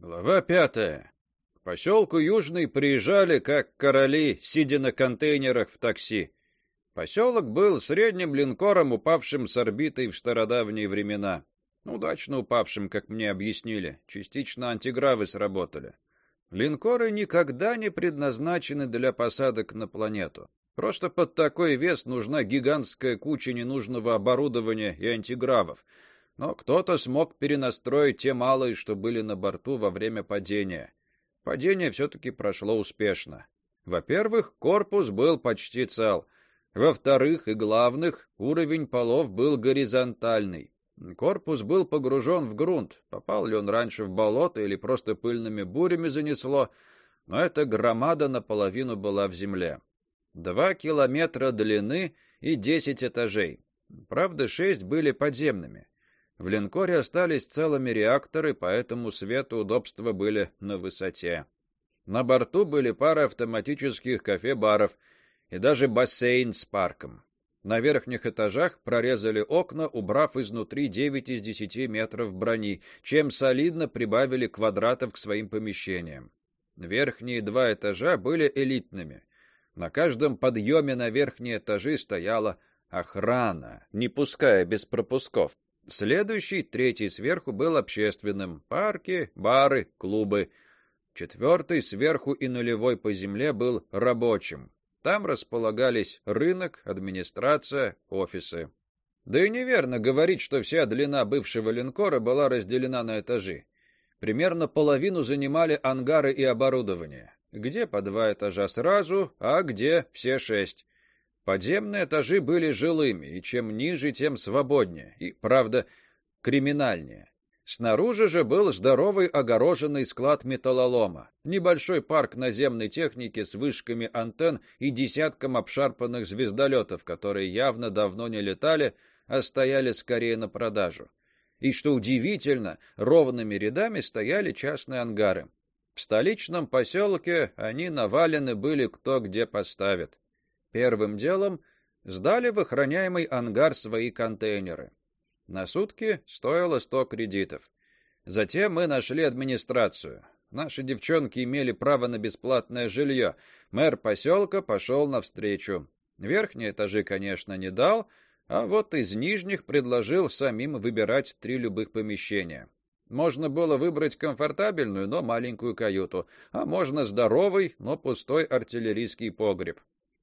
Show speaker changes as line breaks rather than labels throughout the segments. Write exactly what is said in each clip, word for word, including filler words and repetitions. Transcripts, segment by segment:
Глава пятая. К поселку Южный приезжали, как короли, сидя на контейнерах в такси. Поселок был средним линкором, упавшим с орбиты в стародавние времена. Удачно упавшим, как мне объяснили. Частично антигравы сработали. Линкоры никогда не предназначены для посадок на планету. Просто под такой вес нужна гигантская куча ненужного оборудования и антигравов. Но кто-то смог перенастроить те малые, что были на борту во время падения. Падение все-таки прошло успешно. Во-первых, корпус был почти цел. Во-вторых, и главных, уровень полов был горизонтальный. Корпус был погружен в грунт. Попал ли он раньше в болото или просто пыльными бурями занесло, но эта громада наполовину была в земле. Два километра длины и десять этажей. Правда, шесть были подземными. В линкоре остались целыми реакторы, поэтому свет и удобства были на высоте. На борту были пара автоматических кафе-баров и даже бассейн с парком. На верхних этажах прорезали окна, убрав изнутри девять из десяти метров брони, чем солидно прибавили квадратов к своим помещениям. Верхние два этажа были элитными. На каждом подъеме на верхние этажи стояла охрана, не пуская без пропусков. Следующий, третий сверху, был общественным. Парки, бары, клубы. Четвертый, сверху и нулевой по земле, был рабочим. Там располагались рынок, администрация, офисы. Да и неверно говорить, что вся длина бывшего линкора была разделена на этажи. Примерно половину занимали ангары и оборудование. Где по два этажа сразу, а где все шесть. Подземные этажи были жилыми, и чем ниже, тем свободнее, и, правда, криминальнее. Снаружи же был здоровый огороженный склад металлолома, небольшой парк наземной техники с вышками антенн и десятком обшарпанных звездолетов, которые явно давно не летали, а стояли скорее на продажу. И, что удивительно, ровными рядами стояли частные ангары. В столичном поселке они навалены были кто где поставит. Первым делом сдали в охраняемый ангар свои контейнеры. На сутки стоило сто кредитов. Затем мы нашли администрацию. Наши девчонки имели право на бесплатное жилье. Мэр поселка пошел навстречу. Верхние этажи, конечно, не дал, а вот из нижних предложил самим выбирать три любых помещения. Можно было выбрать комфортабельную, но маленькую каюту, а можно здоровый, но пустой артиллерийский погреб.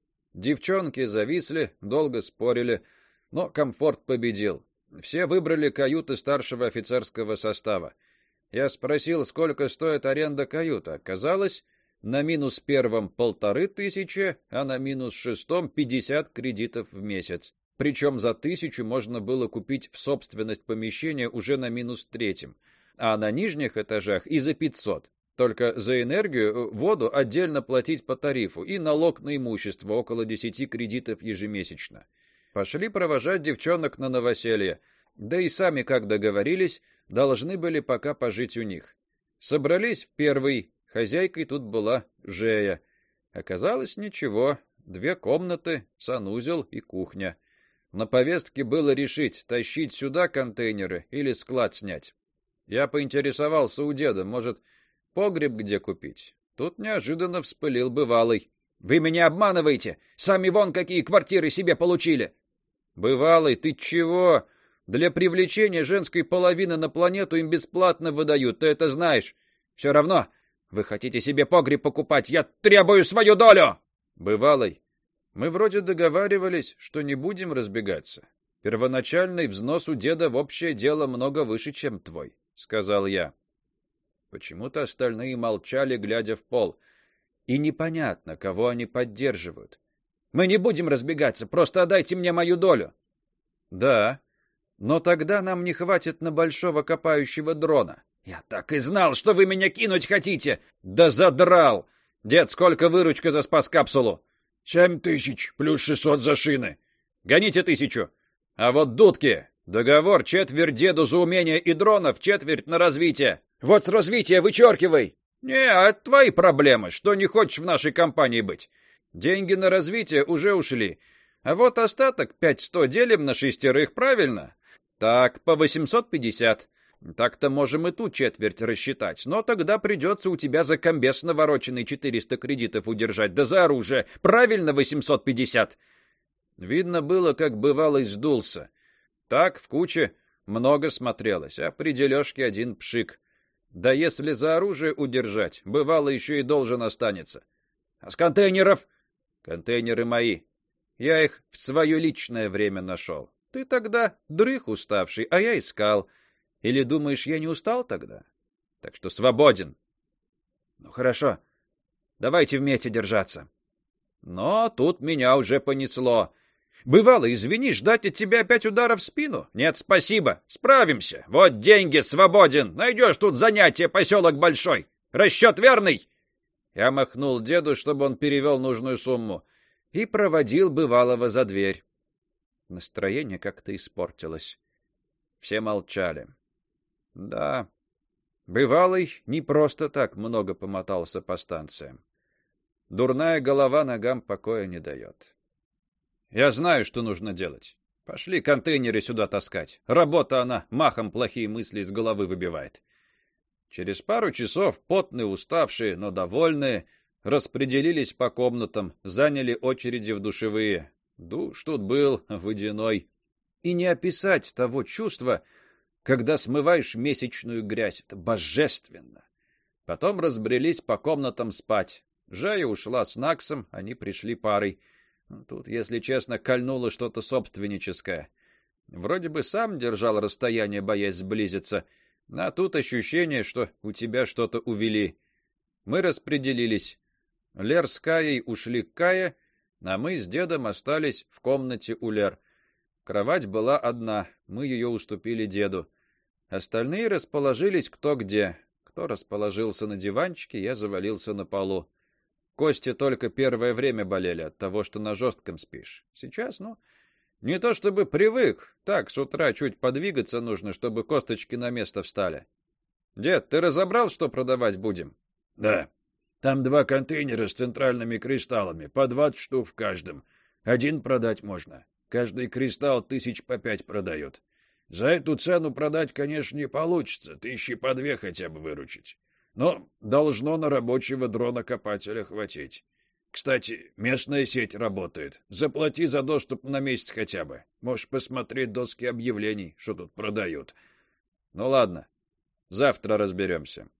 Девчонки зависли, долго спорили, но комфорт победил. Все выбрали каюты старшего офицерского состава. Я спросил, сколько стоит аренда каюты. Оказалось, на минус первом полторы тысячи, а на минус шестом пятьдесят кредитов в месяц. Причем за тысячу можно было купить в собственность помещение уже на минус третьем, а на нижних этажах и за пятьсот. Только за энергию, воду отдельно платить по тарифу и налог на имущество около десяти кредитов ежемесячно. Пошли провожать девчонок на новоселье. Да и сами, как договорились, должны были пока пожить у них. Собрались в первый. Хозяйкой тут была Жея. Оказалось, ничего. Две комнаты, санузел и кухня. На повестке было решить, тащить сюда контейнеры или склад снять. Я поинтересовался у деда, может, погреб где купить. Тут неожиданно вспылил бывалый. Вы меня обманываете. Сами вон какие квартиры себе получили. Бывалый, ты чего? Для привлечения женской половины на планету им бесплатно выдают, ты это знаешь. Все равно вы хотите себе погреб покупать, я требую свою долю. Бывалый, мы вроде договаривались, что не будем разбегаться. Первоначальный взнос у деда в общее дело много выше, чем твой, сказал я. Почему-то остальные молчали, глядя в пол. И непонятно, кого они поддерживают. Мы не будем разбегаться, просто отдайте мне мою долю. Да, но тогда нам не хватит на большого копающего дрона. Я так и знал, что вы меня кинуть хотите. Да задрал. Дед, сколько выручка за спас-капсулу? Семь тысяч, плюс шестьсот за шины. Гоните тысячу. А вот дудки. Договор четверть деду за умение и дронов, четверть на развитие. Вот с развития вычеркивай. Не, это твои проблемы, что не хочешь в нашей компании быть. Деньги на развитие уже ушли. А вот остаток пять сто делим на шестерых, правильно? Так, по восемьсот пятьдесят. Так-то можем и ту четверть рассчитать, но тогда придется у тебя за комбез навороченный четыреста кредитов удержать, да за оружие. Правильно, восемьсот пятьдесят. Видно было, как бывалый сдулся. Так в куче много смотрелось, а при дележке один пшик. Да если за оружие удержать, бывало еще и должен останется. А с контейнеров? Контейнеры мои. Я их в свое личное время нашел. Ты тогда дрых уставший, а я искал. Или думаешь, я не устал тогда? Так что свободен. Ну хорошо. Давайте вместе держаться. Но тут меня уже понесло. Бывало, извини, ждать от тебя опять удара в спину? Нет, спасибо. Справимся. Вот деньги, свободен. Найдешь тут занятие, поселок большой. Расчет верный? Я махнул деду, чтобы он перевел нужную сумму, и проводил бывалого за дверь. Настроение как-то испортилось. Все молчали. Да, бывалый не просто так много помотался по станциям. Дурная голова ногам покоя не дает. Я знаю, что нужно делать. Пошли контейнеры сюда таскать. Работа она махом плохие мысли из головы выбивает. Через пару часов потные, уставшие, но довольные, распределились по комнатам, заняли очереди в душевые. Душ тут был водяной. И не описать того чувства, когда смываешь месячную грязь. Это божественно. Потом разбрелись по комнатам спать. Жая ушла с Наксом, они пришли парой. Тут, если честно, кольнуло что-то собственническое. Вроде бы сам держал расстояние, боясь сблизиться, а тут ощущение, что у тебя что-то увели. Мы распределились. Лер с Каей ушли к Кае, а мы с дедом остались в комнате у Лер. Кровать была одна, мы ее уступили деду. Остальные расположились кто где. Кто расположился на диванчике, я завалился на полу. Кости только первое время болели от того, что на жестком спишь. Сейчас, ну, не то чтобы привык. Так, с утра чуть подвигаться нужно, чтобы косточки на место встали. Дед, ты разобрал, что продавать будем?
Да. Там два контейнера с центральными кристаллами, по двадцать штук в каждом. Один продать можно. Каждый кристалл тысяч по пять продают. За эту цену продать, конечно, не получится, тысячи по две хотя бы выручить. Но должно на рабочего дрона-копателя хватить. Кстати, местная сеть работает. Заплати за доступ на месяц хотя бы. Можешь посмотреть доски объявлений, что тут продают.
Ну ладно, завтра разберемся.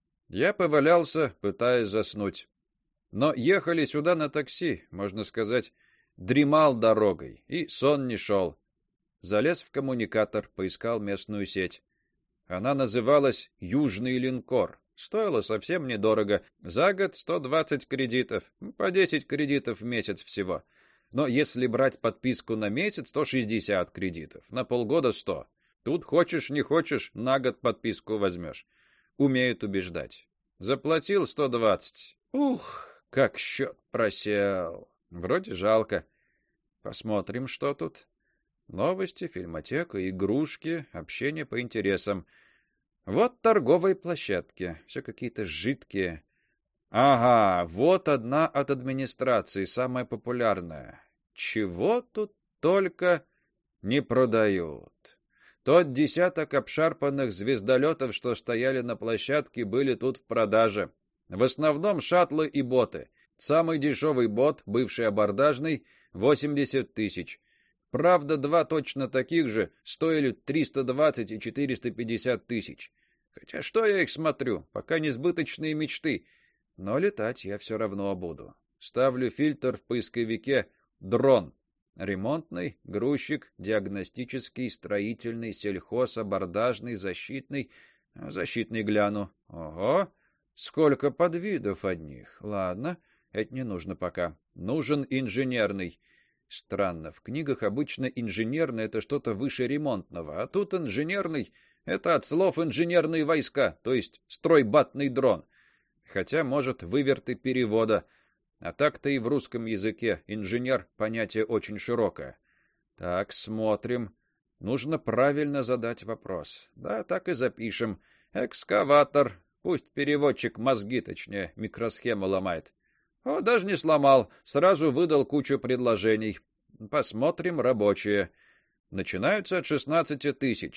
Я повалялся, пытаясь заснуть. Но ехали сюда на такси, можно сказать, дремал дорогой, и сон не шел. Залез в коммуникатор, поискал местную сеть. Она называлась «Южный линкор». Стоило совсем недорого. За год сто двадцать кредитов, по десять кредитов в месяц всего. Но если брать подписку на месяц, то шестьдесят кредитов, на полгода сто. Тут хочешь не хочешь, на год подписку возьмешь. Умеют убеждать. Заплатил сто двадцать. Ух, как счет просел. Вроде жалко. Посмотрим, что тут. Новости, фильмотека, игрушки, общение по интересам. Вот торговые площадки, все какие-то жидкие. Ага, вот одна от администрации, самая популярная. Чего тут только не продают. Тот десяток обшарпанных звездолетов, что стояли на площадке, были тут в продаже. В основном шаттлы и боты. Самый дешевый бот, бывший абордажный, восемьдесят тысяч. Правда, два точно таких же стоили триста двадцать и четыреста пятьдесят тысяч. Хотя что я их смотрю, пока несбыточные мечты. Но летать я все равно буду. Ставлю фильтр в поисковике «дрон». Ремонтный, грузчик, диагностический, строительный, сельхоз, абордажный, защитный. Защитный гляну. Ого, сколько подвидов одних. Ладно, это не нужно пока. Нужен инженерный. Странно, в книгах обычно инженерный — это что-то выше ремонтного, а тут инженерный — это от слов инженерные войска, то есть стройбатный дрон. Хотя, может, выверты перевода. А так-то и в русском языке инженер — понятие очень широкое. Так, смотрим. Нужно правильно задать вопрос. Да, так и запишем. Экскаватор. Пусть переводчик мозги, точнее, микросхему ломает. О, даже не сломал. Сразу выдал кучу предложений. Посмотрим рабочие. Начинаются от шестнадцати тысяч.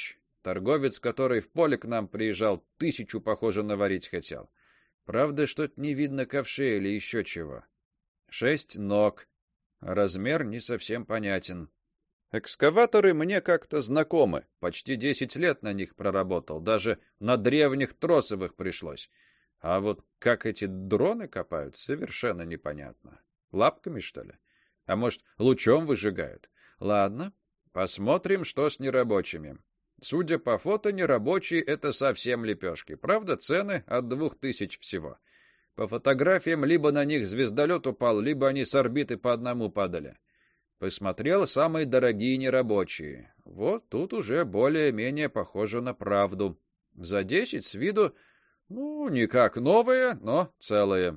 Торговец, который в поле к нам приезжал, тысячу, похоже, наварить хотел. Правда, что-то не видно ковшей или еще чего. Шесть ног. Размер не совсем понятен. Экскаваторы мне как-то знакомы. Почти десять лет на них проработал. Даже на древних тросовых пришлось. А вот как эти дроны копают, совершенно непонятно. Лапками, что ли? А может, лучом выжигают? Ладно, посмотрим, что с нерабочими. Судя по фото, нерабочие — это совсем лепешки. Правда, цены от двух тысяч всего. По фотографиям, либо на них звездолет упал, либо они с орбиты по одному падали. Посмотрел самые дорогие нерабочие. Вот тут уже более-менее похоже на правду. За десять с виду, ну, не как новые, но целые.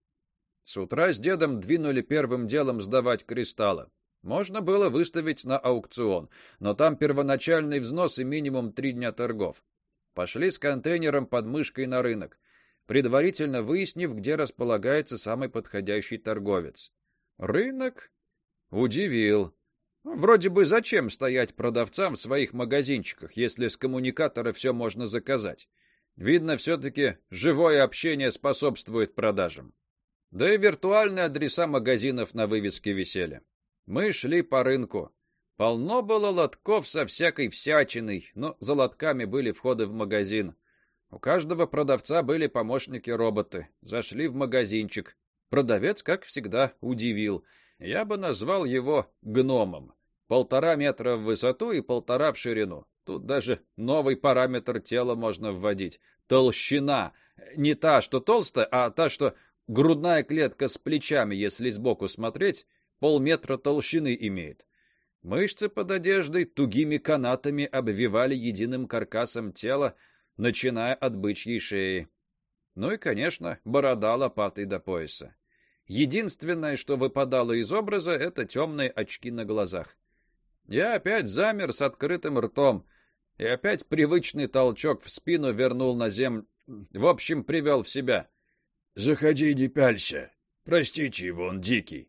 С утра с дедом двинули первым делом сдавать кристаллы. Можно было выставить на аукцион, но там первоначальный взнос и минимум три дня торгов. Пошли с контейнером под мышкой на рынок, предварительно выяснив, где располагается самый подходящий торговец. Рынок удивил. Вроде бы зачем стоять продавцам в своих магазинчиках, если с коммуникатора все можно заказать? Видно, все-таки живое общение способствует продажам. Да и виртуальные адреса магазинов на вывеске висели. Мы шли по рынку. Полно было лотков со всякой всячиной, но за лотками были входы в магазин. У каждого продавца были помощники-роботы. Зашли в магазинчик. Продавец, как всегда, удивил. Я бы назвал его гномом. Полтора метра в высоту и полтора в ширину. Тут даже новый параметр тела можно вводить. Толщина. Не та, что толстая, а та, что грудная клетка с плечами, если сбоку смотреть, полметра толщины имеет. Мышцы под одеждой тугими канатами обвивали единым каркасом тело, начиная от бычьей шеи. Ну и, конечно, борода лопатой до пояса. Единственное, что выпадало из образа, это темные очки на глазах. Я опять замер с открытым ртом, и опять привычный толчок в спину вернул на землю. В общем, привел в себя.
«Заходи, не пялься. Простите его, он дикий».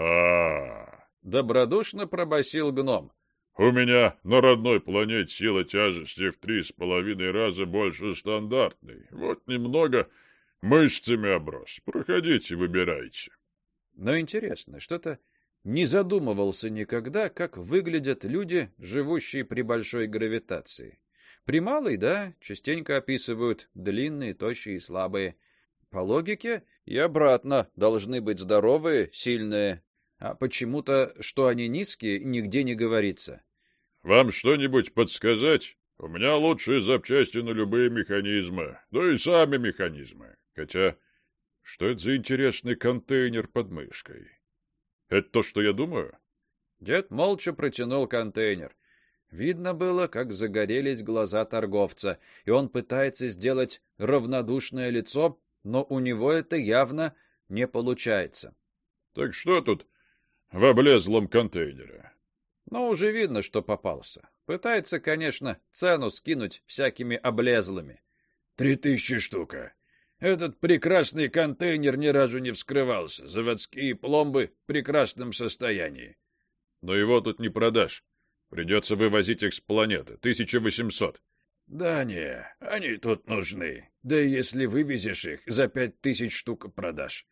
А,
добродушно пробасил гном.
У меня на родной планете сила тяжести в три с половиной раза больше стандартной. Вот немного мышцами оброс. Проходите, выбирайте.
Но интересно, что-то не задумывался никогда, как выглядят люди, живущие при большой гравитации. При малой, да, частенько описывают длинные, тощие и слабые. По логике и обратно должны быть здоровые, сильные. А почему-то, что они низкие, нигде не говорится.
Вам что-нибудь подсказать? У меня лучшие запчасти на любые механизмы, да и сами механизмы. Хотя, что это за интересный контейнер под мышкой? Это то, что я думаю?
Дед молча протянул контейнер. Видно было, как загорелись глаза торговца, и он пытается сделать равнодушное лицо, но у него это явно не получается.
Так что тут в облезлом контейнере?
Но уже видно, что попался. Пытается, конечно, цену скинуть всякими облезлыми.
Три тысячи штука. Этот прекрасный контейнер ни разу не вскрывался. Заводские пломбы в прекрасном состоянии.
Но его тут не продашь. Придется вывозить их с планеты. тысяча восемьсот.
Да не, они тут нужны. Да и если вывезешь их, за пять тысяч штук продашь.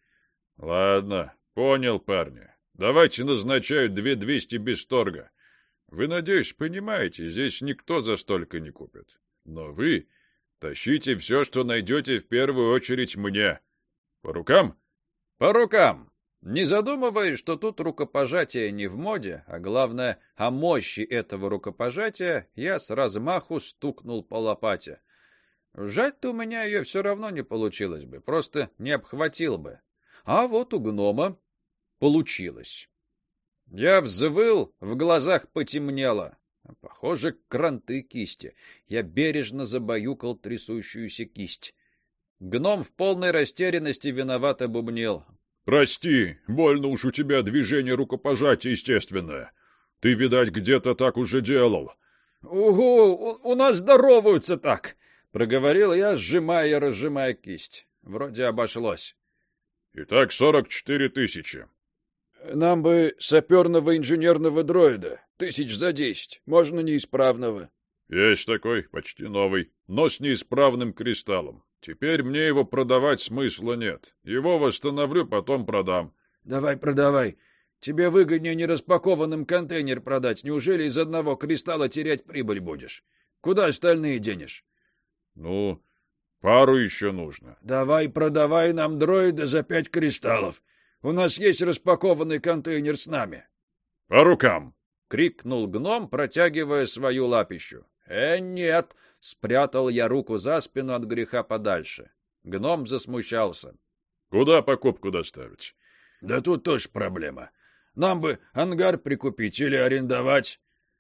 Ладно, понял, парни. Давайте назначаю две двести без торга. Вы, надеюсь, понимаете, здесь никто за столько не купит. Но вы тащите все, что найдете, в первую очередь мне. По рукам?
По рукам. Не задумываясь, что тут рукопожатие не в моде, а главное, о мощи этого рукопожатия, я с размаху стукнул по лопате. Сжать-то у меня ее все равно не получилось бы, просто не обхватил бы. А вот у гнома получилось. Я взвыл, в глазах потемнело. Похоже, кранты кисти. Я бережно забаюкал трясущуюся кисть. Гном в полной растерянности виновато бубнил.
Прости, больно уж у тебя движение рукопожатия естественное. Ты, видать, где-то так уже делал.
Угу, у, у нас здороваются так, проговорил я, сжимая и разжимая кисть. Вроде обошлось.
Итак, сорок четыре тысячи.
Нам бы саперного инженерного дроида, тысяч за десять, можно неисправного.
Есть такой, почти новый, но с неисправным кристаллом. Теперь мне его продавать смысла нет. Его восстановлю, потом продам.
Давай, продавай. Тебе выгоднее нераспакованным контейнер продать. Неужели из одного кристалла терять прибыль будешь? Куда остальные денешь?
Ну, пару еще нужно.
Давай, продавай нам дроида за пять кристаллов. У нас есть распакованный контейнер с нами.
По рукам!
— крикнул гном, протягивая свою лапищу. «Э, нет!» — спрятал я руку за спину от греха подальше. Гном засмущался.
Куда покупку доставить?
Да тут тоже проблема. Нам бы ангар прикупить или арендовать.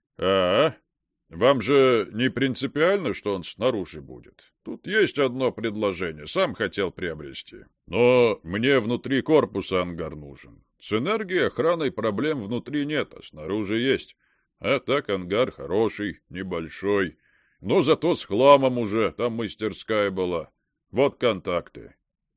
А, вам же не принципиально, что он снаружи будет? Тут есть одно предложение, сам хотел приобрести. Но мне внутри корпуса ангар нужен. С энергией охраной проблем внутри нет, а снаружи есть. А так ангар хороший, небольшой. Но зато с хламом уже, там мастерская была. Вот контакты.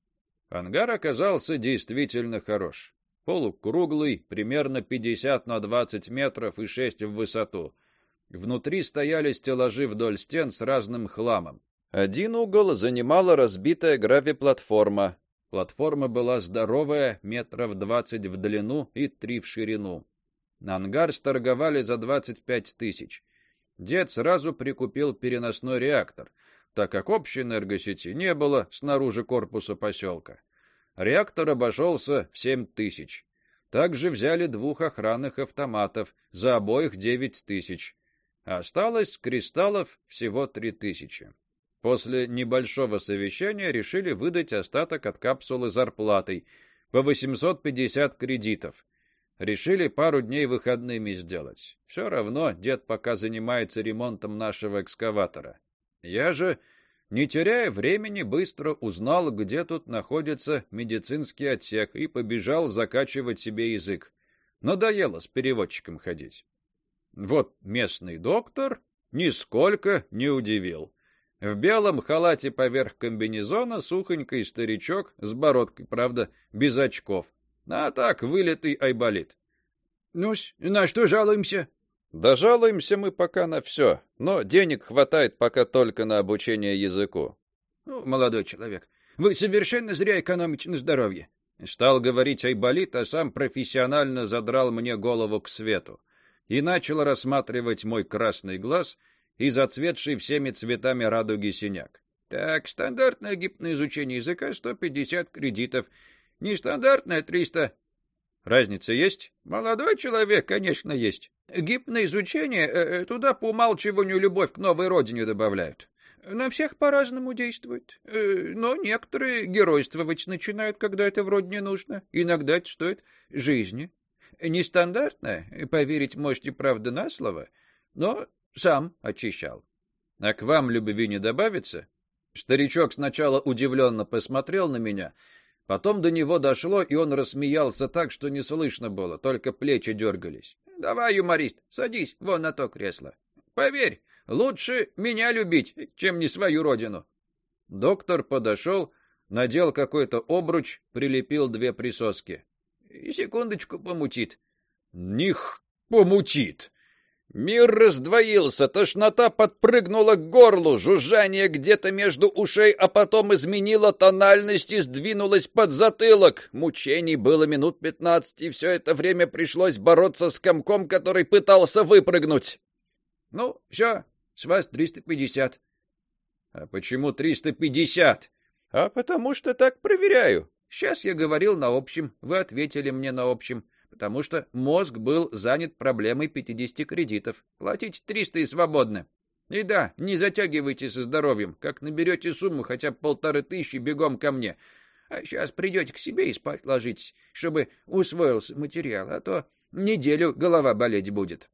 Ангар оказался действительно хорош. Полукруглый, примерно пятьдесят на двадцать метров и шесть в высоту. Внутри стояли стеллажи вдоль стен с разным хламом. Один угол занимала разбитая гравиплатформа. Платформа была здоровая, метров двадцать в длину и три в ширину. Ангар сторговали за двадцать пять тысяч. Дед сразу прикупил переносной реактор, так как общей энергосети не было снаружи корпуса поселка. Реактор обошелся в семь тысяч. Также взяли двух охранных автоматов, за обоих девять тысяч. Осталось кристаллов всего три тысячи. После небольшого совещания решили выдать остаток от капсулы зарплатой по восемьсот пятьдесят кредитов. Решили пару дней выходными сделать. Все равно дед пока занимается ремонтом нашего экскаватора. Я же, не теряя времени, быстро узнал, где тут находится медицинский отсек, и побежал закачивать себе язык. Надоело с переводчиком ходить. Вот местный доктор нисколько не удивил. В белом халате поверх комбинезона сухонький старичок с бородкой, правда, без очков. А так, вылитый айболит. Ну-с, на что жалуемся? Да жалуемся мы пока на все, но денег хватает пока только на обучение языку. Ну, молодой человек, вы совершенно зря экономите на здоровье. Стал говорить айболит, а сам профессионально задрал мне голову к свету и начал рассматривать мой красный глаз и зацветший всеми цветами радуги синяк. Так, стандартное гипноизучение языка сто пятьдесят кредитов. Нестандартная триста. Разница есть? Молодой человек, конечно, есть. Гипноизучение э, туда по умалчиванию любовь к новой родине добавляют. На всех по-разному действует. Э, но некоторые геройствовать начинают, когда это вроде не нужно. Иногда это стоит жизни. Нестандартно, поверить можете, правда, на слово, но сам очищал. А к вам любви не добавится? Старичок сначала удивленно посмотрел на меня, потом до него дошло, и он рассмеялся так, что не слышно было, только плечи дергались. Давай, юморист, садись вон на то кресло. Поверь, лучше меня любить, чем не свою родину. Доктор подошел, надел какой-то обруч, прилепил две присоски. И секундочку помутит. Них помутит. Мир раздвоился, тошнота подпрыгнула к горлу, жужжание где-то между ушей, а потом изменило тональность и сдвинулось под затылок. Мучений было минут пятнадцать, и все это время пришлось бороться с комком, который пытался выпрыгнуть. Ну, все, с вас триста пятьдесят. А почему триста пятьдесят? А потому что так проверяю. Сейчас я говорил на общем, вы ответили мне на общем. Потому что мозг был занят проблемой пятидесяти кредитов. Платите триста и свободно. И да, не затягивайте со здоровьем. Как наберете сумму хотя бы полторы тысячи, бегом ко мне. А сейчас придете к себе и спать ложитесь, чтобы усвоился материал, а то неделю голова болеть будет.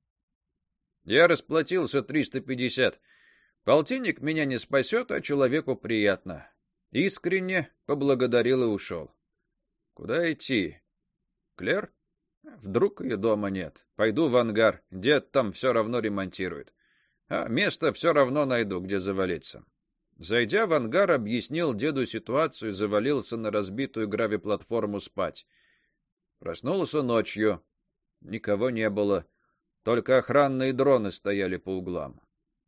Я расплатился триста пятьдесят. Полтинник меня не спасет, а человеку приятно. Искренне поблагодарил и ушел. Куда идти? Клер? Вдруг ее дома нет. Пойду в ангар. Дед там все равно ремонтирует. А место все равно найду, где завалиться. Зайдя в ангар, объяснил деду ситуацию и завалился на разбитую гравиплатформу спать. Проснулся ночью. Никого не было. Только охранные дроны стояли по углам.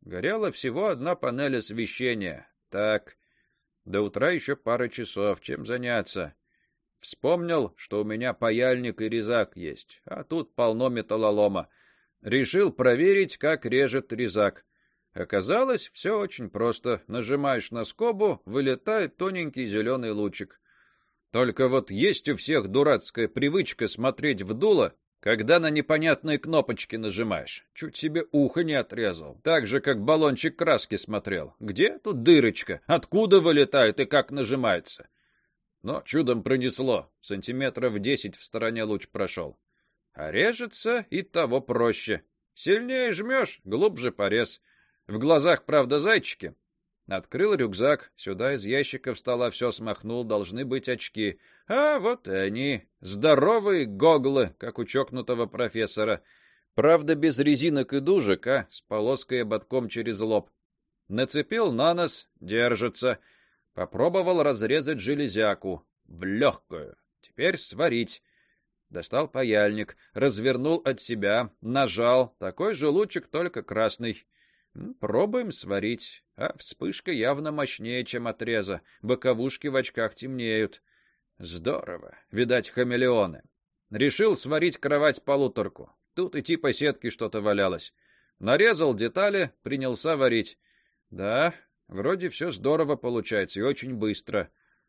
Горела всего одна панель освещения. Так, до утра еще пара часов, чем заняться? Вспомнил, что у меня паяльник и резак есть, а тут полно металлолома. Решил проверить, как режет резак. Оказалось, все очень просто. Нажимаешь на скобу, вылетает тоненький зеленый лучик. Только вот есть у всех дурацкая привычка смотреть в дуло, когда на непонятные кнопочки нажимаешь. Чуть себе ухо не отрезал. Так же, как баллончик краски смотрел. Где тут дырочка? Откуда вылетает и как нажимается? Но чудом пронесло. Сантиметров десять в стороне луч прошел. А режется и того проще. Сильнее жмешь, глубже порез. В глазах, правда, зайчики. Открыл рюкзак, сюда из ящиков стола все смахнул, должны быть очки. А вот и они, здоровые гоглы, как у чокнутого профессора. Правда, без резинок и дужек, а с полоской и ободком через лоб. Нацепил на нос, держится. Попробовал разрезать железяку. В легкую. Теперь сварить. Достал паяльник, развернул от себя, нажал. Такой же лучик, только красный. Пробуем сварить. А вспышка явно мощнее, чем отреза. Боковушки в очках темнеют. Здорово. Видать, хамелеоны. Решил сварить кровать-полуторку. Тут и типа сетки что-то валялось. Нарезал детали, принялся варить. Да, вроде все здорово получается и очень быстро.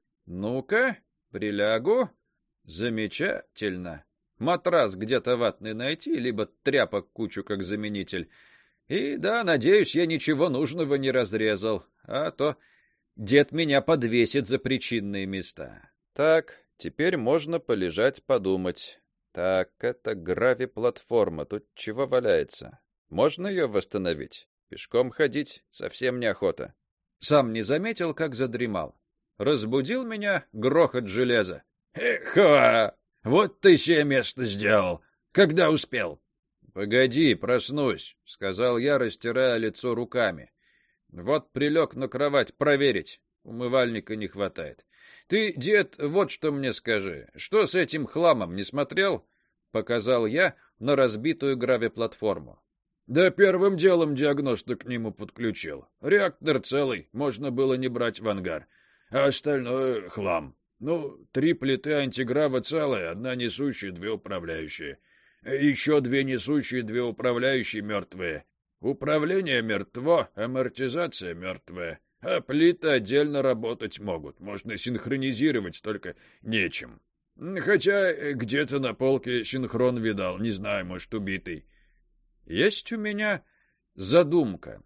Ну-ка, прилягу. Замечательно. Матрас где-то ватный найти, либо тряпок кучу как заменитель. И да, надеюсь, я ничего нужного не разрезал, а то дед меня подвесит за причинные места. Так, теперь можно полежать, подумать. Так, это грави-платформа, тут чего валяется? Можно ее восстановить? Пешком ходить совсем неохота. Сам не заметил, как задремал. Разбудил меня грохот железа.
Эх, вот ты себе место сделал. Когда успел?
«Погоди, проснусь», — сказал я, растирая лицо руками. «Вот прилег на кровать проверить. Умывальника не хватает. Ты, дед, вот что мне скажи. Что с этим хламом, не смотрел?» — показал я на разбитую гравиплатформу.
«Да первым делом диагноста к нему подключил. Реактор целый, можно было не брать в ангар. А остальное — хлам. Ну, три плиты антиграва целые, одна несущая, две управляющие. Еще две несущие, две управляющие мертвые. Управление мертво, амортизация мертвая. А плиты отдельно работать могут. Можно синхронизировать, только нечем. Хотя где-то на полке синхрон видал, не знаю, может, убитый.
Есть у меня задумка.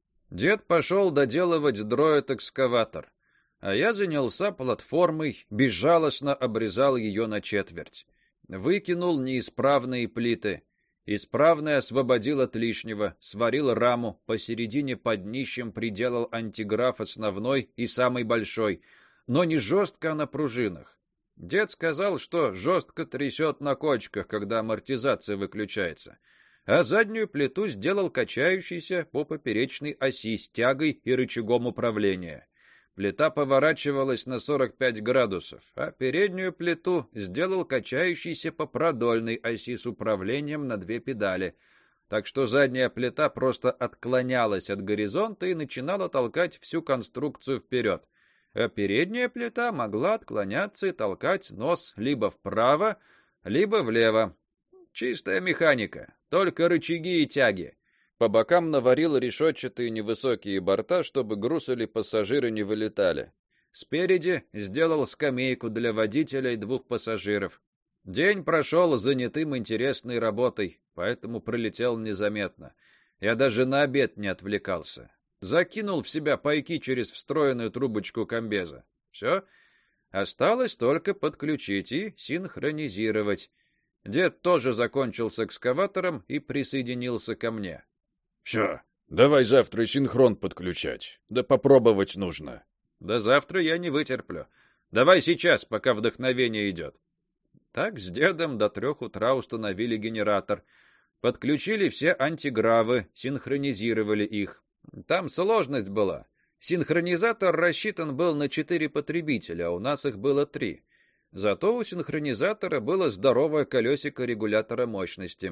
Дед пошел доделывать дроид-экскаватор, а я занялся платформой, безжалостно обрезал ее на четверть. Выкинул неисправные плиты. Исправный освободил от лишнего, сварил раму, посередине под днищем приделал антиграф основной и самый большой, но не жестко, а на пружинах. Дед сказал, что жестко трясет на кочках, когда амортизация выключается, а заднюю плиту сделал качающейся по поперечной оси с тягой и рычагом управления. Плита поворачивалась на сорок пять градусов, а переднюю плиту сделал качающейся по продольной оси с управлением на две педали. Так что задняя плита просто отклонялась от горизонта и начинала толкать всю конструкцию вперед. А передняя плита могла отклоняться и толкать нос либо вправо, либо влево. Чистая механика, только рычаги и тяги. По бокам наварил решетчатые невысокие борта, чтобы груз или пассажиры не вылетали. Спереди сделал скамейку для водителя и двух пассажиров. День прошел занятым интересной работой, поэтому пролетел незаметно. Я даже на обед не отвлекался. Закинул в себя пайки через встроенную трубочку комбеза. Все. Осталось только подключить и синхронизировать. Дед тоже закончил с экскаватором и присоединился ко мне.
Все, давай завтра синхрон подключать. Да попробовать нужно.
Да завтра я не вытерплю. Давай сейчас, пока вдохновение идет. Так с дедом до трех утра установили генератор. Подключили все антигравы, синхронизировали их. Там сложность была. Синхронизатор рассчитан был на четыре потребителя, а у нас их было три. Зато у синхронизатора было здоровое колесико регулятора мощности.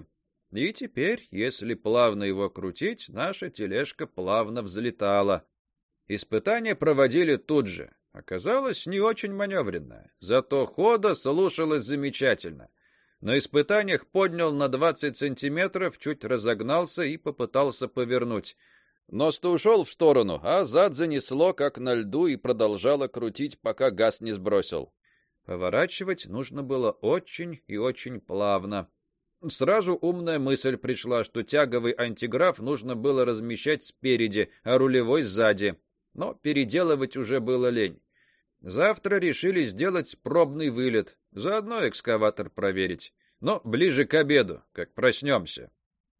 И теперь, если плавно его крутить, наша тележка плавно взлетала. Испытания проводили тут же. Оказалось, не очень маневренная, зато хода слушалась замечательно. На испытаниях поднял на двадцать сантиметров, чуть разогнался и попытался повернуть. Нос-то ушел в сторону, а зад занесло, как на льду, и продолжало крутить, пока газ не сбросил. Поворачивать нужно было очень и очень плавно. Сразу умная мысль пришла, что тяговый антиграф нужно было размещать спереди, а рулевой сзади. Но переделывать уже было лень. Завтра решили сделать пробный вылет, заодно экскаватор проверить. Но ближе к обеду, как проснемся.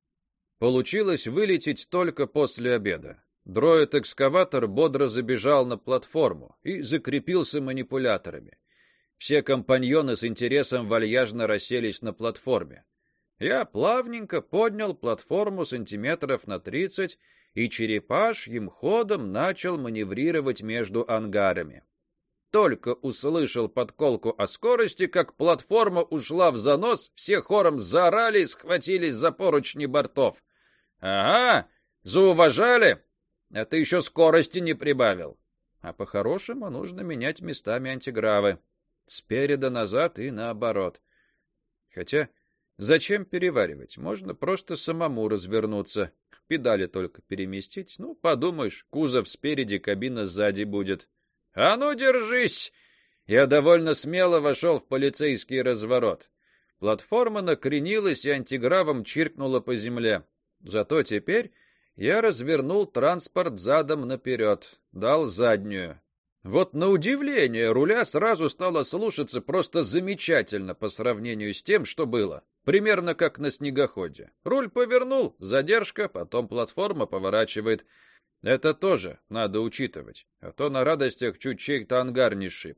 Получилось вылететь только после обеда. Дроид-экскаватор бодро забежал на платформу и закрепился манипуляторами. Все компаньоны с интересом вальяжно расселись на платформе. Я плавненько поднял платформу сантиметров на тридцать, и черепашьим ходом начал маневрировать между ангарами. Только услышал подколку о скорости, как платформа ушла в занос, все хором заорали и схватились за поручни бортов. «Ага, зауважали? А ты еще скорости не прибавил». А по-хорошему нужно менять местами антигравы. Спереда назад и наоборот. Хотя зачем переваривать? Можно просто самому развернуться. Педали только переместить. Ну, подумаешь, кузов спереди, кабина сзади будет. «А ну, держись!» Я довольно смело вошел в полицейский разворот. Платформа накренилась и антигравом чиркнула по земле. Зато теперь я развернул транспорт задом наперед, дал заднюю. Вот на удивление руля сразу стало слушаться просто замечательно по сравнению с тем, что было. Примерно как на снегоходе. Руль повернул, задержка, потом платформа поворачивает. Это тоже надо учитывать, а то на радостях чуть чей-то ангар не сшиб.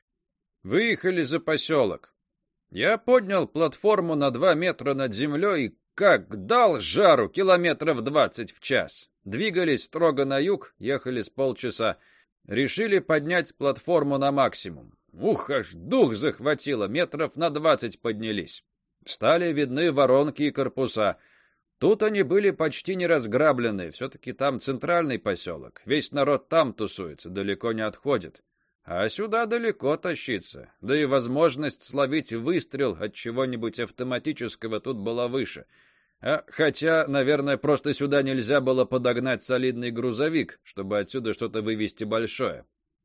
Выехали за поселок. Я поднял платформу на два метра над землей и как дал жару километров двадцать в час. Двигались строго на юг, ехали с полчаса. Решили поднять платформу на максимум. Ух, аж дух захватило, метров на двадцать поднялись. Стали видны воронки и корпуса. Тут они были почти не разграблены, все-таки там центральный поселок. Весь народ там тусуется, далеко не отходит. А сюда далеко тащиться. Да и возможность словить выстрел от чего-нибудь автоматического тут была выше. А хотя, наверное, просто сюда нельзя было подогнать солидный грузовик, чтобы отсюда что-то вывезти большое.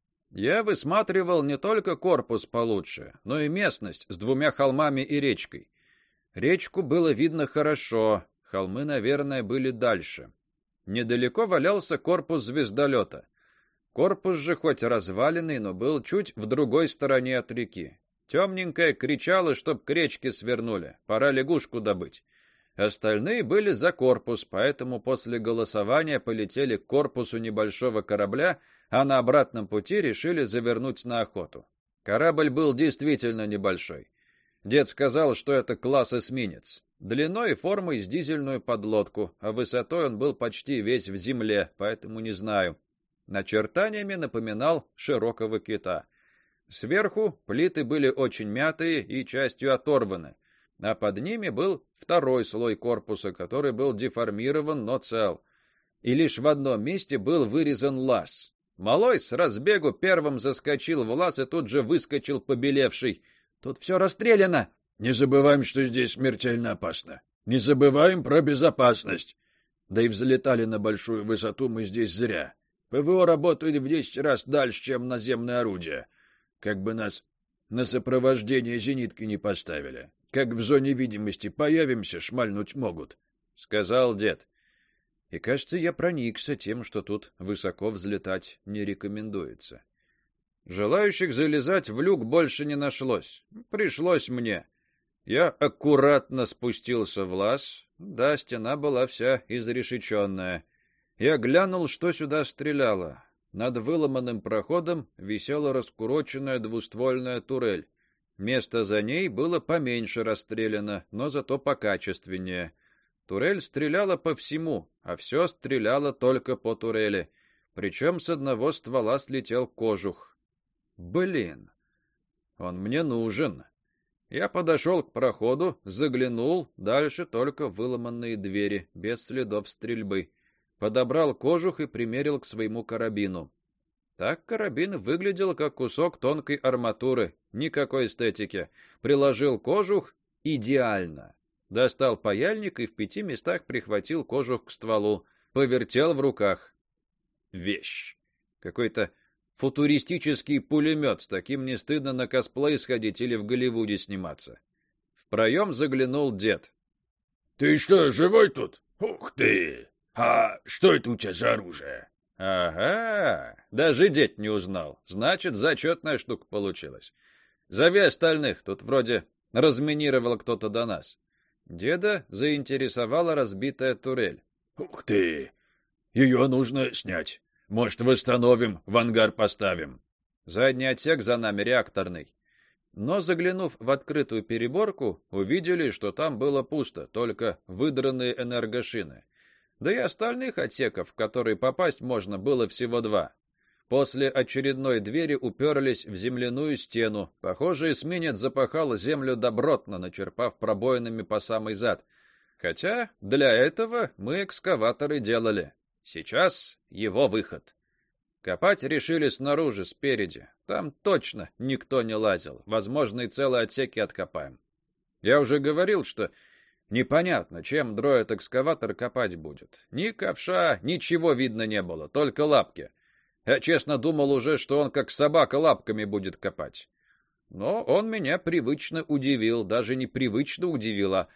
Я высматривал не только корпус получше, но и местность с двумя холмами и речкой. Речку было видно хорошо, холмы, наверное, были дальше. Недалеко валялся корпус звездолета. Корпус же хоть разваленный, но был чуть в другой стороне от реки. Темненькая кричала, чтоб к речке свернули, пора лягушку добыть. Остальные были за корпус, поэтому после голосования полетели к корпусу небольшого корабля, а на обратном пути решили завернуть на охоту. Корабль был действительно небольшой. Дед сказал, что это класс эсминец. Длиной и формой с дизельную подлодку, а высотой он был почти весь в земле, поэтому не знаю. Начертаниями напоминал широкого кита. Сверху плиты были очень мятые и частью оторваны, а под ними был второй слой корпуса, который был деформирован, но цел. И лишь в одном месте был вырезан лаз. Малой с разбегу первым заскочил в лаз и тут же выскочил побелевший. «Тут все расстреляно!»
«Не забываем, что здесь смертельно опасно. Не забываем про безопасность. Да и взлетали на большую высоту мы здесь зря. ПВО работает в десять раз дальше, чем наземные орудия. Как бы нас на сопровождение зенитки не поставили. Как в зоне видимости появимся, шмальнуть могут», — сказал дед. И, кажется, я проникся тем, что тут высоко взлетать не рекомендуется.
Желающих залезать в люк больше не нашлось. Пришлось мне. Я аккуратно спустился в лаз. Да, стена была вся изрешеченная. Я глянул, что сюда стреляло. Над выломанным проходом висела раскуроченная двуствольная турель. Место за ней было поменьше расстреляно, но зато покачественнее. Турель стреляла по всему, а все стреляло только по турели. Причем с одного ствола слетел кожух. Блин, он мне нужен. Я подошел к проходу, заглянул, дальше только выломанные двери, без следов стрельбы. Подобрал кожух и примерил к своему карабину. Так карабин выглядел, как кусок тонкой арматуры, никакой эстетики. Приложил кожух идеально. Достал паяльник и в пяти местах прихватил кожух к стволу, повертел в руках. Вещь. Какой-то футуристический пулемет, с таким не стыдно на косплей сходить или в Голливуде сниматься. В проем заглянул дед.
Ты что, живой тут? Ух ты! А что это у тебя за оружие?
Ага, даже дед не узнал. Значит, зачетная штука получилась. Зови остальных, тут вроде разминировал кто-то до нас. Деда заинтересовала разбитая турель.
Ух ты! Ее нужно снять. Может, восстановим, в ангар поставим.
Задний отсек за нами реакторный. Но, заглянув в открытую переборку, увидели, что там было пусто, только выдранные энергошины. Да и остальных отсеков, в которые попасть можно, было всего два. После очередной двери уперлись в земляную стену. Похоже, эсминец запахал землю добротно, начерпав пробоинами по самый зад. Хотя для этого мы экскаваторы делали. Сейчас его выход. Копать решили снаружи, спереди. Там точно никто не лазил. Возможно, и целые отсеки откопаем. Я уже говорил, что непонятно, чем дроид-экскаватор копать будет. Ни ковша, ничего видно не было, только лапки. Я честно думал уже, что он как собака лапками будет копать. Но он меня привычно удивил, даже не привычно удивил, а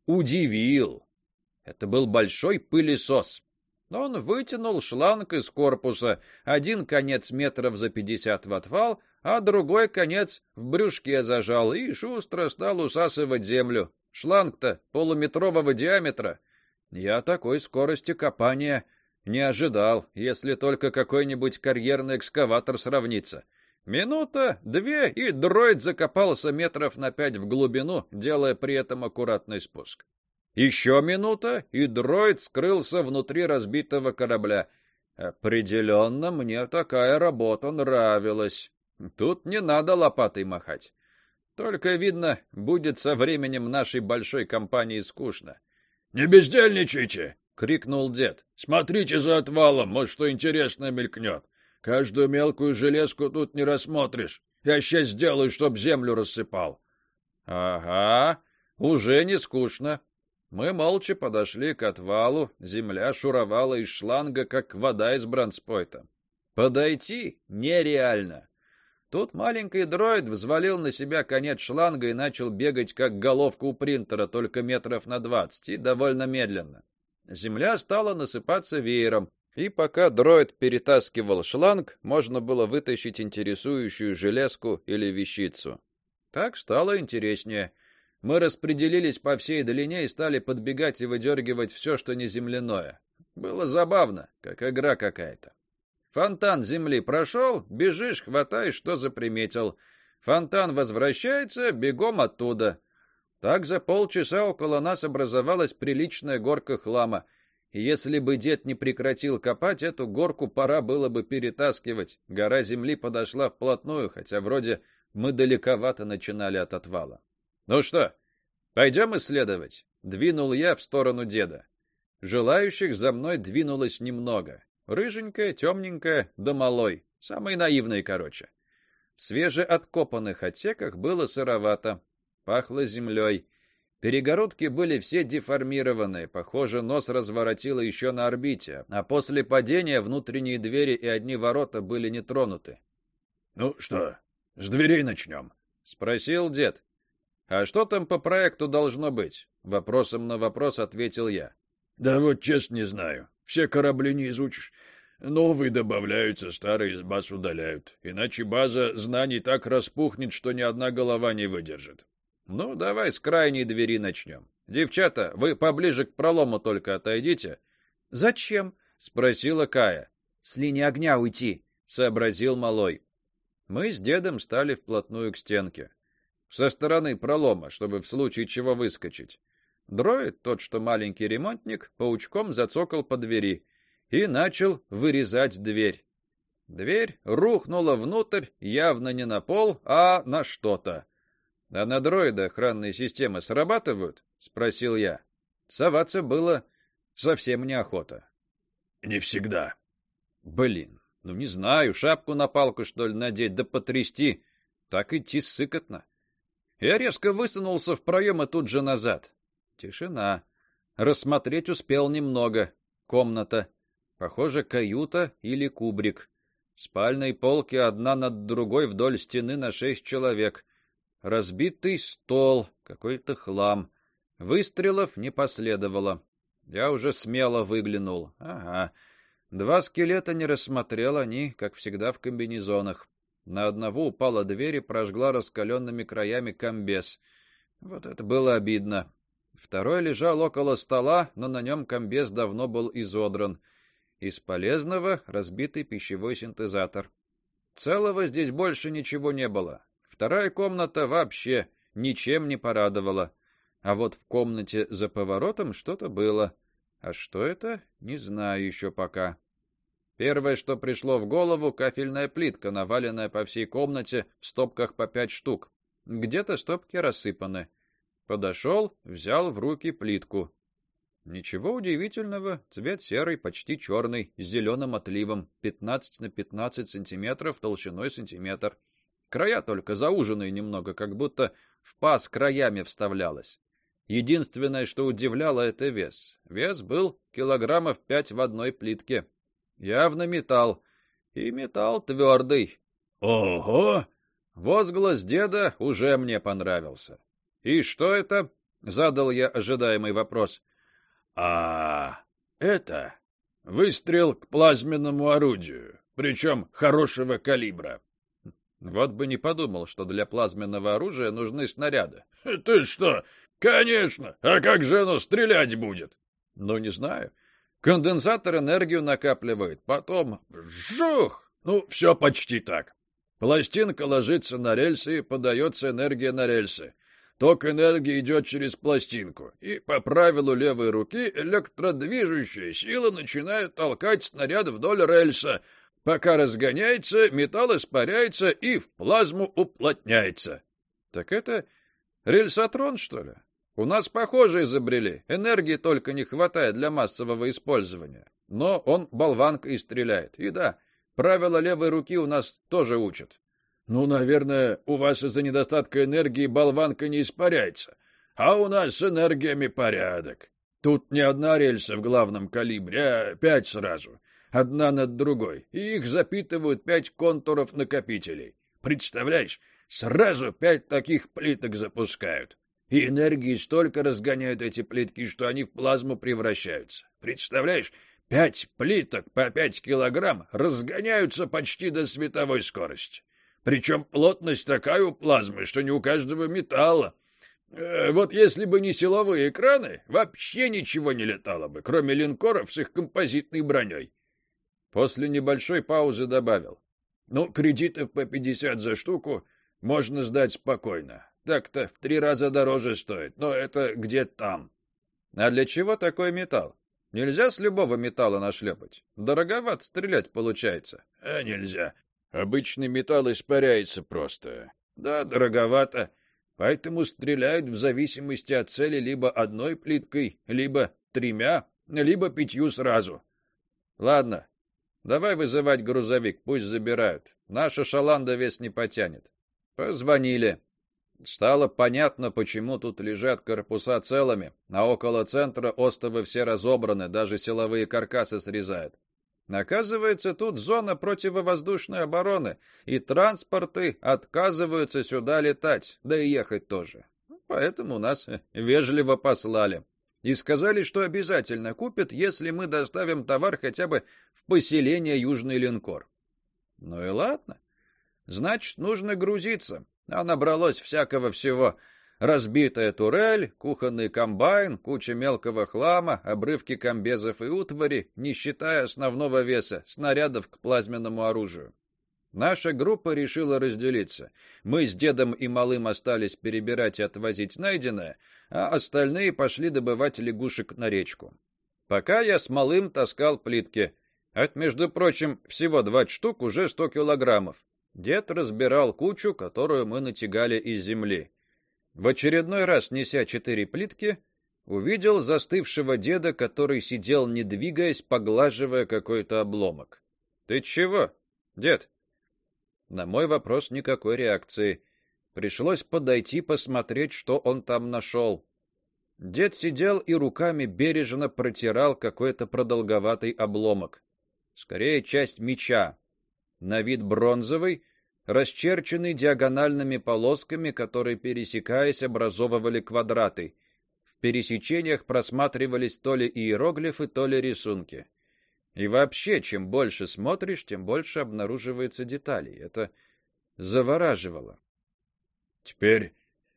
удивил. Это был большой пылесос. Он вытянул шланг из корпуса, один конец метров за пятьдесят в отвал, а другой конец в брюшке зажал и шустро стал усасывать землю. Шланг-то полуметрового диаметра. Я такой скорости копания не ожидал, если только какой-нибудь карьерный экскаватор сравнится. Минута, две, и дроид закопался метров на пять в глубину, делая при этом аккуратный спуск. Еще минута, и дроид скрылся внутри разбитого корабля. Определенно мне такая работа нравилась. Тут не надо лопатой махать. Только, видно, будет со временем нашей большой компании скучно.
— Не бездельничайте! —
крикнул дед.
— Смотрите за отвалом, может, что интересное мелькнет. Каждую мелкую железку тут не рассмотришь. Я сейчас сделаю, чтоб землю рассыпал.
— Ага, уже не скучно. Мы молча подошли к отвалу, земля шуровала из шланга, как вода из бронспойта. Подойти нереально. Тут маленький дроид взвалил на себя конец шланга и начал бегать, как головка у принтера, только метров на двадцать, и довольно медленно. Земля стала насыпаться веером, и пока дроид перетаскивал шланг, можно было вытащить интересующую железку или вещицу. Так стало интереснее. Мы распределились по всей длине и стали подбегать и выдергивать все, что не земляное. Было забавно, как игра какая-то. Фонтан земли прошел, бежишь, хватаешь, что заприметил. Фонтан возвращается, бегом оттуда. Так за полчаса около нас образовалась приличная горка хлама. И если бы дед не прекратил копать, эту горку пора было бы перетаскивать. Гора земли подошла вплотную, хотя вроде мы далековато начинали от отвала. «Ну что, пойдем исследовать?» — двинул я в сторону деда. Желающих за мной двинулось немного. Рыженькая, темненькая, да малой. Самые наивные, короче. В свежеоткопанных отсеках было сыровато. Пахло землей. Перегородки были все деформированные. Похоже, нос разворотило еще на орбите. А после падения внутренние двери и одни ворота были не тронуты.
«Ну что, с дверей начнем?»
— спросил дед. «А что там по проекту должно быть?» — вопросом на вопрос ответил я.
«Да вот честно не знаю. Все корабли не изучишь. Новые добавляются, старые из баз удаляют. Иначе база знаний так распухнет, что ни одна голова не выдержит».
«Ну, давай с крайней двери начнем. Девчата, вы поближе к пролому только отойдите». «Зачем?» — спросила Кая. «С линии огня уйти», — сообразил малой. Мы с дедом стали вплотную к стенке. Со стороны пролома, чтобы в случае чего выскочить. Дроид, тот, что маленький ремонтник, паучком зацокал по двери и начал вырезать дверь. Дверь рухнула внутрь, явно не на пол, а на что-то. А на дроида охранные системы срабатывают? Спросил я. Соваться было совсем неохота.
Не всегда.
Блин, ну не знаю, шапку на палку что ли надеть, да потрясти. Так идти сыкотно. Я резко высунулся в проем и тут же назад. Тишина. Рассмотреть успел немного. Комната. Похоже, каюта или кубрик. Спальные полки одна над другой вдоль стены на шесть человек. Разбитый стол, какой-то хлам. Выстрелов не последовало. Я уже смело выглянул. Ага. Два скелета не рассмотрел, они, как всегда, в комбинезонах. На одного упала дверь и прожгла раскаленными краями комбез. Вот это было обидно. Второй лежал около стола, но на нем комбез давно был изодран. Из полезного разбитый пищевой синтезатор. Целого здесь больше ничего не было. Вторая комната вообще ничем не порадовала. А вот в комнате за поворотом что-то было. А что это, не знаю еще пока. Первое, что пришло в голову, кафельная плитка, наваленная по всей комнате в стопках по пять штук. Где-то стопки рассыпаны. Подошел, взял в руки плитку. Ничего удивительного, цвет серый, почти черный, с зеленым отливом, пятнадцать на пятнадцать сантиметров, толщиной сантиметр. Края только зауженные немного, как будто в паз краями вставлялось. Единственное, что удивляло, это вес. Вес был килограммов пять в одной плитке. Явно металл. И металл твердый.
Ого!
Возглас деда уже мне понравился. И что это? Задал я ожидаемый вопрос.
А это выстрел к плазменному орудию, причем хорошего калибра.
Вот бы не подумал, что для плазменного оружия нужны снаряды.
Ты что? Конечно. А как же оно стрелять будет?
Ну, не знаю. Конденсатор энергию накапливает, потом жух!
Ну, все почти так. Пластинка ложится на рельсы и подается энергия на рельсы. Ток энергии идет через пластинку, и по правилу левой руки электродвижущая сила начинает толкать снаряд вдоль рельса. Пока разгоняется, металл испаряется и в плазму уплотняется.
Так это рельсотрон, что ли? У нас похоже изобрели. Энергии только не хватает для массового использования. Но он болванкой стреляет. И да, правила левой руки у нас тоже учат.
Ну, наверное, у вас из-за недостатка энергии болванка не испаряется. А у нас с энергиями порядок. Тут не одна рельса в главном калибре, а пять сразу. Одна над другой. И их запитывают пять контуров накопителей. Представляешь, сразу пять таких плиток запускают. И энергии столько разгоняют эти плитки, что они в плазму превращаются. Представляешь, пять плиток по пять килограмм разгоняются почти до световой скорости. Причем плотность такая у плазмы, что не у каждого металла. Э, вот если бы не силовые экраны, вообще ничего не летало бы, кроме линкоров с их композитной броней.
После небольшой паузы добавил.
Ну, кредитов по пятьдесят за штуку можно сдать спокойно. Так-то в три раза дороже стоит, но это где там.
А для чего такой металл? Нельзя с любого металла нашлепать. Дороговато стрелять получается.
А нельзя. Обычный металл испаряется просто. Да, дороговато. Поэтому стреляют в зависимости от цели либо одной плиткой, либо тремя, либо пятью сразу.
Ладно, давай вызывать грузовик, пусть забирают. Наша шаланда вес не потянет. Позвонили. Стало понятно, почему тут лежат корпуса целыми, а около центра остовы все разобраны, даже силовые каркасы срезают. Оказывается, тут зона противовоздушной обороны, и транспорты отказываются сюда летать, да и ехать тоже. Поэтому нас вежливо послали. И сказали, что обязательно купят, если мы доставим товар хотя бы в поселение Южный линкор. Ну и ладно. Значит, нужно грузиться. А набралось всякого всего. Разбитая турель, кухонный комбайн, куча мелкого хлама, обрывки комбезов и утвари, не считая основного веса, снарядов к плазменному оружию. Наша группа решила разделиться. Мы с дедом и малым остались перебирать и отвозить найденное, а остальные пошли добывать лягушек на речку. Пока я с малым таскал плитки. Это, между прочим, всего двадцать штук, уже сто килограммов. Дед разбирал кучу, которую мы натягали из земли. В очередной раз, неся четыре плитки, увидел застывшего деда, который сидел, не двигаясь, поглаживая какой-то обломок. Ты чего, дед? На мой вопрос никакой реакции. Пришлось подойти посмотреть, что он там нашел. Дед сидел и руками бережно протирал какой-то продолговатый обломок. Скорее, часть меча. На вид бронзовый, расчерченный диагональными полосками, которые, пересекаясь, образовывали квадраты. В пересечениях просматривались то ли иероглифы, то ли рисунки. И вообще, чем больше смотришь, тем больше обнаруживается деталей. Это завораживало.
Теперь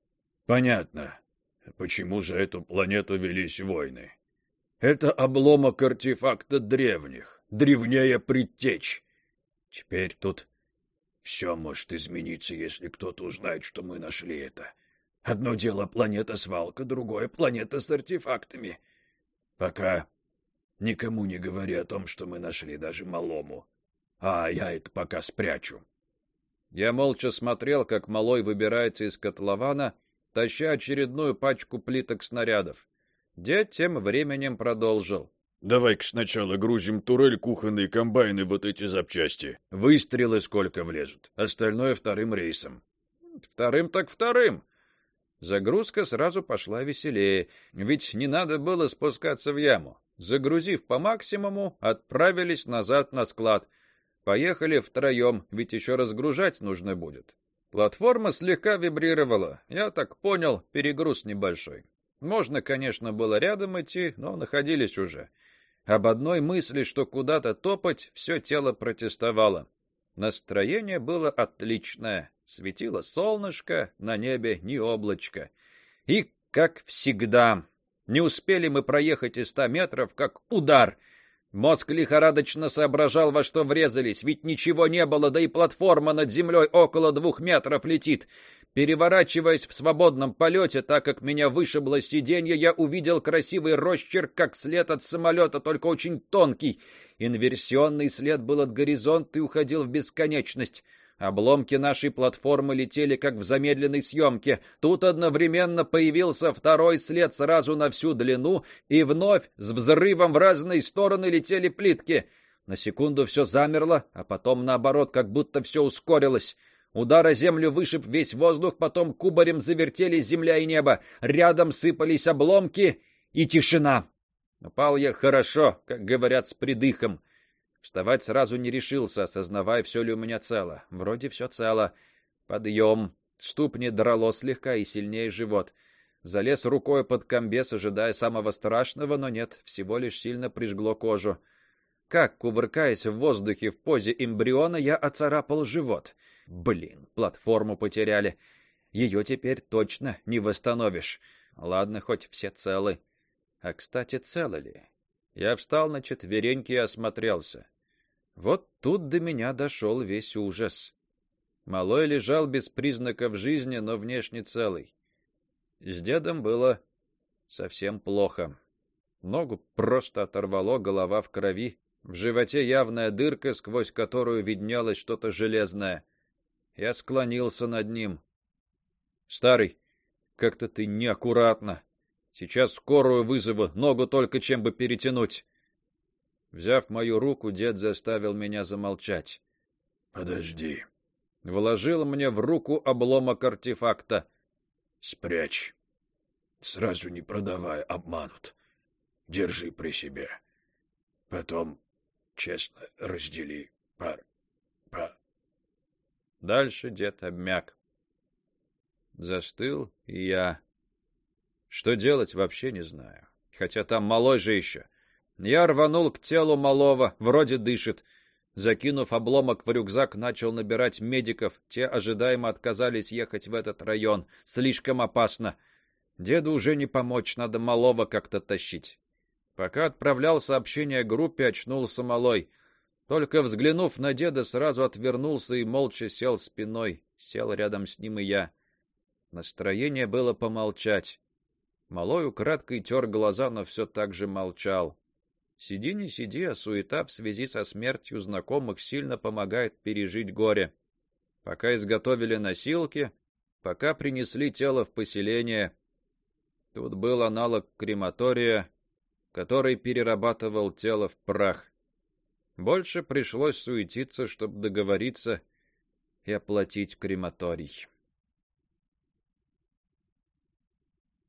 понятно, почему за эту планету велись войны. Это обломок артефакта древних, древнее предтеч. Теперь тут все может измениться, если кто-то узнает, что мы нашли это. Одно дело планета-свалка, другое планета с артефактами. Пока никому не говори о том, что мы нашли, даже малому. А я это пока спрячу.
Я молча смотрел, как малой выбирается из котлована, таща очередную пачку плиток снарядов. Дед тем временем продолжил.
Давай-ка сначала грузим турель, кухонные комбайны, вот эти запчасти. Выстрелы сколько влезут, остальное вторым рейсом.
Вторым так вторым. Загрузка сразу пошла веселее, ведь не надо было спускаться в яму. Загрузив по максимуму, отправились назад на склад. Поехали втроем, ведь еще разгружать нужно будет. Платформа слегка вибрировала. Я так понял, перегруз небольшой. Можно, конечно, было рядом идти, но находились уже. Об одной мысли, что куда-то топать, все тело протестовало. Настроение было отличное. Светило солнышко, на небе ни облачка. И, как всегда, не успели мы проехать и ста метров, как удар. Мозг лихорадочно соображал, во что врезались, ведь ничего не было, да и платформа над землей около двух метров летит. Переворачиваясь в свободном полете, так как меня вышибло сиденье, я увидел красивый росчерк, как след от самолета, только очень тонкий. Инверсионный след был от горизонта и уходил в бесконечность. Обломки нашей платформы летели, как в замедленной съемке. Тут одновременно появился второй след сразу на всю длину, и вновь с взрывом в разные стороны летели плитки. На секунду все замерло, а потом, наоборот, как будто все ускорилось. Удар о землю вышиб весь воздух, потом кубарем завертелись земля и небо. Рядом сыпались обломки и тишина. Упал я хорошо, как говорят, с придыхом. Вставать сразу не решился, осознавая, все ли у меня цело. Вроде все цело. Подъем. Ступни драло слегка и сильнее живот. Залез рукой под комбез, ожидая самого страшного, но нет, всего лишь сильно прижгло кожу. Как, кувыркаясь в воздухе в позе эмбриона, я оцарапал живот. Блин, платформу потеряли. Ее теперь точно не восстановишь. Ладно, хоть все целы. А, кстати, целы ли? Я встал на четвереньки и осмотрелся. Вот тут до меня дошел весь ужас. Малой лежал без признаков жизни, но внешне целый. С дедом было совсем плохо. Ногу просто оторвало, голова в крови. В животе явная дырка, сквозь которую виднелось что-то железное. Я склонился над ним. «Старый, как-то ты неаккуратно. Сейчас скорую вызову, ногу только чем бы перетянуть». Взяв мою руку, дед заставил меня замолчать.
«Подожди».
Вложил мне в руку обломок артефакта.
«Спрячь. Сразу не продавай, обманут. Держи при себе. Потом честно раздели пар... по...»
Дальше дед обмяк. Застыл и я. Что делать, вообще не знаю. Хотя там малой же еще. Я рванул к телу малого, вроде дышит. Закинув обломок в рюкзак, начал набирать медиков. Те ожидаемо отказались ехать в этот район. Слишком опасно. Деду уже не помочь, надо малого как-то тащить. Пока отправлял сообщение группе, очнулся малой. Только взглянув на деда, сразу отвернулся и молча сел спиной. Сел рядом с ним и я. Настроение было помолчать. Малой украдкой тер глаза, но все так же молчал. Сиди не сиди, а суета в связи со смертью знакомых сильно помогает пережить горе. Пока изготовили носилки, пока принесли тело в поселение. Тут был аналог крематория, который перерабатывал тело в прах. Больше пришлось суетиться, чтобы договориться и оплатить крематорий.